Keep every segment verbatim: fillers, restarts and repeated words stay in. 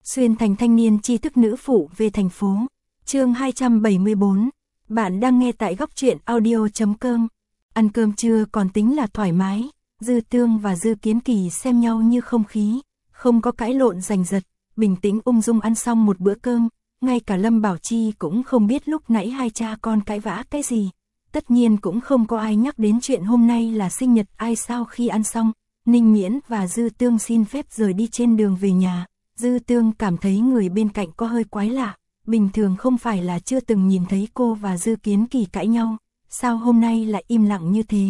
Xuyên thành thanh niên tri thức nữ phụ về thành phố. Chương hai trăm bảy mươi bốn. Bạn đang nghe tại góc truyện audio chấm com. Ăn cơm trưa còn tính là thoải mái, Dư Tương và Dư Kiến Kỳ xem nhau như không khí, không có cãi lộn giành giật, bình tĩnh ung dung ăn xong một bữa cơm, ngay cả Lâm Bảo Chi cũng không biết lúc nãy hai cha con cãi vã cái gì. Tất nhiên cũng không có ai nhắc đến chuyện hôm nay là sinh nhật ai. Sau khi ăn xong, Ninh Miễn và Dư Tương xin phép rời đi. Trên đường về nhà, Dư Tương cảm thấy người bên cạnh có hơi quái lạ, bình thường không phải là chưa từng nhìn thấy cô và Dư Kiến Kỳ cãi nhau, sao hôm nay lại im lặng như thế?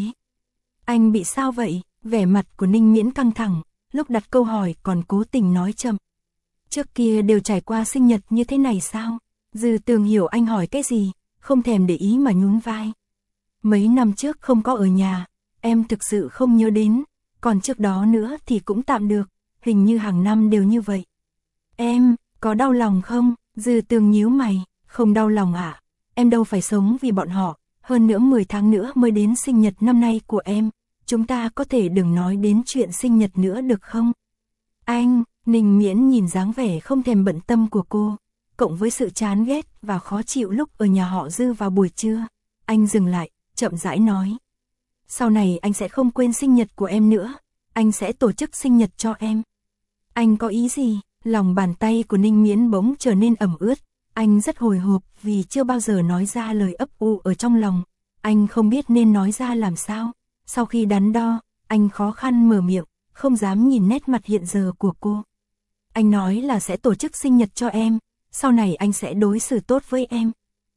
Anh bị sao vậy? Vẻ mặt của Ninh Miễn căng thẳng, lúc đặt câu hỏi còn cố tình nói chậm. Trước kia đều trải qua sinh nhật như thế này sao? Dư Tương hiểu anh hỏi cái gì, không thèm để ý mà nhún vai. Mấy năm trước không có ở nhà, em thực sự không nhớ đến, còn trước đó nữa thì cũng tạm được, hình như hàng năm đều như vậy. Em, có đau lòng không? Dư Tương nhíu mày, không đau lòng ạ, à? Em đâu phải sống vì bọn họ, hơn nữa mười tháng nữa mới đến sinh nhật năm nay của em, chúng ta có thể đừng nói đến chuyện sinh nhật nữa được không? Anh, Ninh Miễn nhìn dáng vẻ không thèm bận tâm của cô, cộng với sự chán ghét và khó chịu lúc ở nhà họ Dư vào buổi trưa, anh dừng lại, chậm rãi nói. Sau này anh sẽ không quên sinh nhật của em nữa, anh sẽ tổ chức sinh nhật cho em. Anh có ý gì? Lòng bàn tay của Ninh Miễn bỗng trở nên ẩm ướt, anh rất hồi hộp vì chưa bao giờ nói ra lời ấp u ở trong lòng, anh không biết nên nói ra làm sao. Sau khi đắn đo, anh khó khăn mở miệng, không dám nhìn nét mặt hiện giờ của cô. Anh nói là sẽ tổ chức sinh nhật cho em, sau này anh sẽ đối xử tốt với em.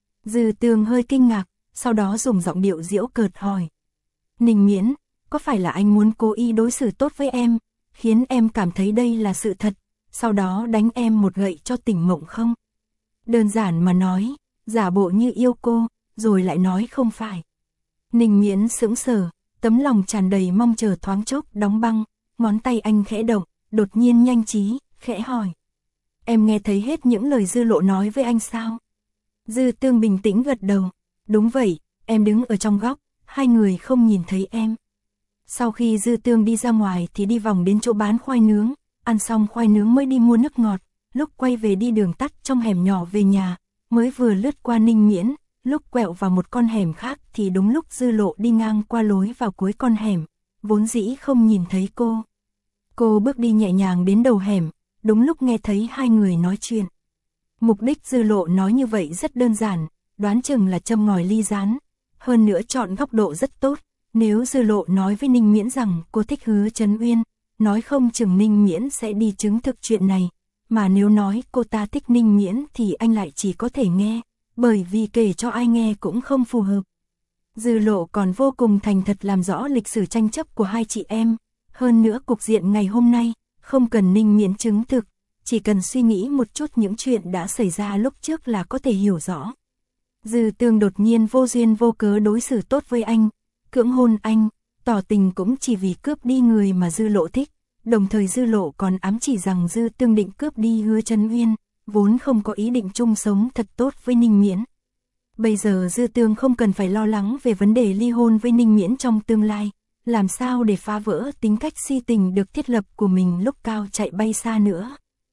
Dư Tương hơi kinh ngạc, sau đó dùng giọng điệu giễu cợt hỏi. Ninh Miễn, có phải là anh muốn cố ý đối xử tốt với em, khiến em cảm thấy đây là sự thật, sau đó đánh em một gậy cho tỉnh mộng không? Đơn giản mà nói, giả bộ như yêu cô, rồi lại nói không phải. Ninh Miễn sững sờ, tấm lòng tràn đầy mong chờ thoáng chốc đóng băng, ngón tay anh khẽ động, đột nhiên nhanh trí, khẽ hỏi. Em nghe thấy hết những lời Dư Lộ nói với anh sao? Dư Tương bình tĩnh gật đầu. Đúng vậy, em đứng ở trong góc, hai người không nhìn thấy em. Sau khi Dư Tương đi ra ngoài thì đi vòng đến chỗ bán khoai nướng, ăn xong khoai nướng mới đi mua nước ngọt, lúc quay về đi đường tắt trong hẻm nhỏ về nhà, mới vừa lướt qua Ninh Miễn, lúc quẹo vào một con hẻm khác thì đúng lúc Dư Lộ đi ngang qua lối vào cuối con hẻm, vốn dĩ không nhìn thấy cô. Cô bước đi nhẹ nhàng đến đầu hẻm, đúng lúc nghe thấy hai người nói chuyện. Mục đích Dư Lộ nói như vậy rất đơn giản, đoán chừng là châm ngòi ly gián, hơn nữa chọn góc độ rất tốt. Nếu Dư Lộ nói với Ninh Miễn rằng cô thích Hứa Trấn Uyên, nói không chừng Ninh Miễn sẽ đi chứng thực chuyện này, mà nếu nói cô ta thích Ninh Miễn thì anh lại chỉ có thể nghe, bởi vì kể cho ai nghe cũng không phù hợp. Dư Lộ còn vô cùng thành thật làm rõ lịch sử tranh chấp của hai chị em, hơn nữa cục diện ngày hôm nay, không cần Ninh Miễn chứng thực, chỉ cần suy nghĩ một chút những chuyện đã xảy ra lúc trước là có thể hiểu rõ. Dư Tương đột nhiên vô duyên vô cớ đối xử tốt với anh, cưỡng hôn anh, tỏ tình cũng chỉ vì cướp đi người mà Dư Lộ thích, đồng thời Dư Lộ còn ám chỉ rằng Dư Tương định cướp đi Hứa Trấn Uyên, vốn không có ý định chung sống thật tốt với Ninh Miễn. Bây giờ Dư Tương không cần phải lo lắng về vấn đề ly hôn với Ninh Miễn trong tương lai, làm sao để phá vỡ tính cách si tình được thiết lập của mình lúc cao chạy bay xa nữa.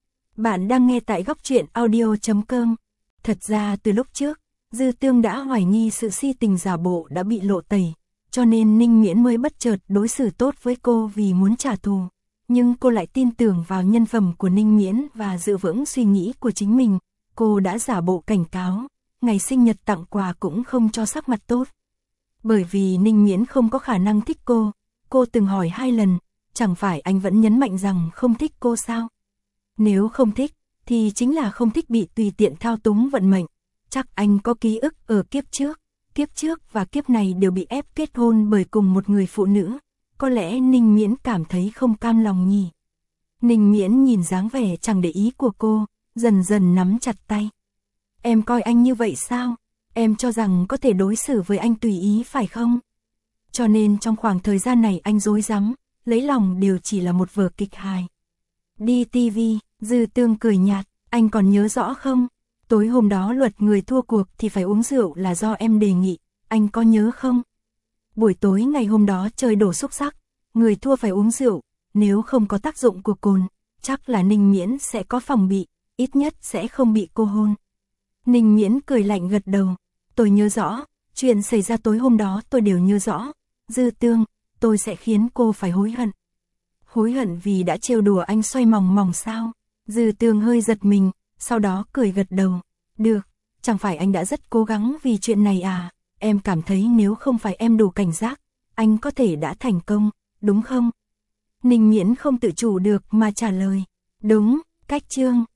Bạn đang nghe tại góc truyện audio chấm com. Thật ra từ lúc trước, Dư Tương đã hoài nghi sự si tình giả bộ đã bị lộ tẩy, cho nên Ninh Miễn mới bất chợt đối xử tốt với cô vì muốn trả thù. Nhưng cô lại tin tưởng vào nhân phẩm của Ninh Miễn và giữ vững suy nghĩ của chính mình, cô đã giả bộ cảnh cáo, ngày sinh nhật tặng quà cũng không cho sắc mặt tốt. Bởi vì Ninh Miễn không có khả năng thích cô, cô từng hỏi hai lần, chẳng phải anh vẫn nhấn mạnh rằng không thích cô sao? Nếu không thích, thì chính là không thích bị tùy tiện thao túng vận mệnh. Chắc anh có ký ức ở kiếp trước, kiếp trước và kiếp này đều bị ép kết hôn bởi cùng một người phụ nữ. Có lẽ Ninh Miễn cảm thấy không cam lòng nhỉ. Ninh Miễn nhìn dáng vẻ chẳng để ý của cô, dần dần nắm chặt tay. Em coi anh như vậy sao? Em cho rằng có thể đối xử với anh tùy ý phải không? Cho nên trong khoảng thời gian này anh dối rắm, lấy lòng đều chỉ là một vở kịch hài. Đi ti vi, Dư Tương cười nhạt, anh còn nhớ rõ không? Tối hôm đó luật người thua cuộc thì phải uống rượu là do em đề nghị, anh có nhớ không? Buổi tối ngày hôm đó trời đổ xúc xắc, người thua phải uống rượu, nếu không có tác dụng của cồn, chắc là Ninh Miễn sẽ có phòng bị, ít nhất sẽ không bị cô hôn. Ninh Miễn cười lạnh gật đầu, tôi nhớ rõ, chuyện xảy ra tối hôm đó tôi đều nhớ rõ. Dư Tương, tôi sẽ khiến cô phải hối hận. Hối hận vì đã trêu đùa anh xoay mòng mòng sao? Dư Tương hơi giật mình, sau đó cười gật đầu. Được, chẳng phải anh đã rất cố gắng vì chuyện này à? Em cảm thấy nếu không phải em đủ cảnh giác, anh có thể đã thành công, đúng không? Ninh Miễn không tự chủ được mà trả lời. Đúng, Cách Trương.